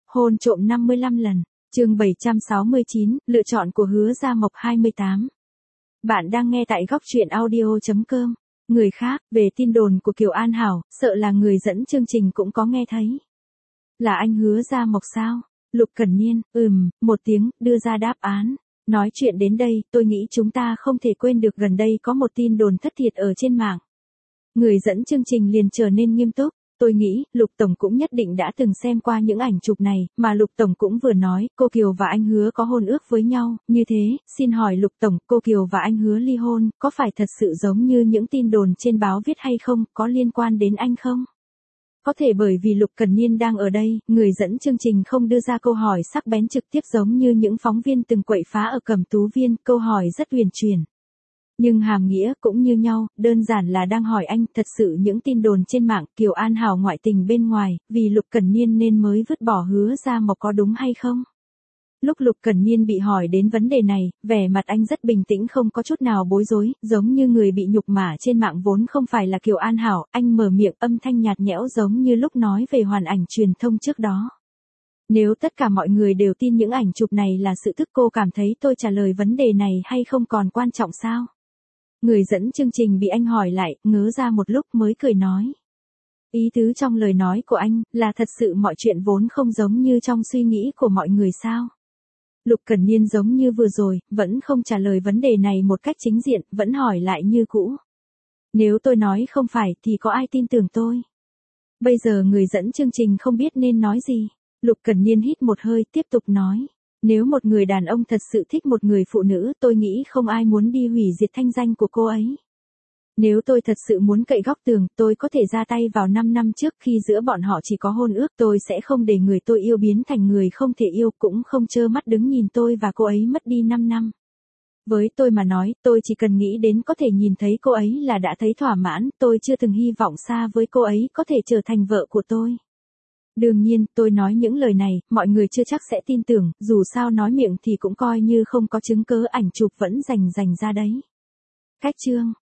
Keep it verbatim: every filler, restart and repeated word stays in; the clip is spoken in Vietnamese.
Hôn trộm năm mươi lăm lần. Chương bảy trăm sáu mươi chín, lựa chọn của Hứa Gia Mộc hai mươi tám. Bạn đang nghe tại góc truyện audio chấm com. Người khác, về tin đồn của Kiều An Hảo, sợ là người dẫn chương trình cũng có nghe thấy. Là anh Hứa Gia Mộc sao? Lục Cẩn Niên, ừm, một tiếng, đưa ra đáp án. Nói chuyện đến đây, tôi nghĩ chúng ta không thể quên được gần đây có một tin đồn thất thiệt ở trên mạng. Người dẫn chương trình liền trở nên nghiêm túc. Tôi nghĩ, Lục Tổng cũng nhất định đã từng xem qua những ảnh chụp này, mà Lục Tổng cũng vừa nói, cô Kiều và anh Hứa có hôn ước với nhau, như thế, xin hỏi Lục Tổng, cô Kiều và anh Hứa ly hôn, có phải thật sự giống như những tin đồn trên báo viết hay không, có liên quan đến anh không? Có thể bởi vì Lục Cẩn Niên đang ở đây, người dẫn chương trình không đưa ra câu hỏi sắc bén trực tiếp giống như những phóng viên từng quậy phá ở Cẩm Tú Viên, câu hỏi rất huyền chuyển. Nhưng hàm nghĩa cũng như nhau, đơn giản là đang hỏi anh, thật sự những tin đồn trên mạng, Kiều An Hảo ngoại tình bên ngoài, vì Lục Cẩn Niên nên mới vứt bỏ Hứa Gia Mộc có đúng hay không? Lúc Lục Cẩn Niên bị hỏi đến vấn đề này, vẻ mặt anh rất bình tĩnh không có chút nào bối rối, giống như người bị nhục mạ trên mạng vốn không phải là Kiều An Hảo, anh mở miệng âm thanh nhạt nhẽo giống như lúc nói về hoàn ảnh truyền thông trước đó. Nếu tất cả mọi người đều tin những ảnh chụp này là sự thức, cô cảm thấy tôi trả lời vấn đề này hay không còn quan trọng sao? Người dẫn chương trình bị anh hỏi lại, ngớ ra một lúc mới cười nói. Ý tứ trong lời nói của anh, là thật sự mọi chuyện vốn không giống như trong suy nghĩ của mọi người sao? Lục Cẩn Niên giống như vừa rồi, vẫn không trả lời vấn đề này một cách chính diện, vẫn hỏi lại như cũ. Nếu tôi nói không phải thì có ai tin tưởng tôi? Bây giờ người dẫn chương trình không biết nên nói gì. Lục Cẩn Niên hít một hơi tiếp tục nói. Nếu một người đàn ông thật sự thích một người phụ nữ, tôi nghĩ không ai muốn đi hủy diệt thanh danh của cô ấy. Nếu tôi thật sự muốn cậy góc tường, tôi có thể ra tay vào năm năm trước khi giữa bọn họ chỉ có hôn ước, tôi sẽ không để người tôi yêu biến thành người không thể yêu, cũng không trơ mắt đứng nhìn tôi và cô ấy mất đi năm năm. Với tôi mà nói, tôi chỉ cần nghĩ đến có thể nhìn thấy cô ấy là đã thấy thỏa mãn, tôi chưa từng hy vọng xa với cô ấy có thể trở thành vợ của tôi. Đương nhiên, tôi nói những lời này, mọi người chưa chắc sẽ tin tưởng, dù sao nói miệng thì cũng coi như không có chứng cớ, ảnh chụp vẫn rành rành ra đấy. Cách chương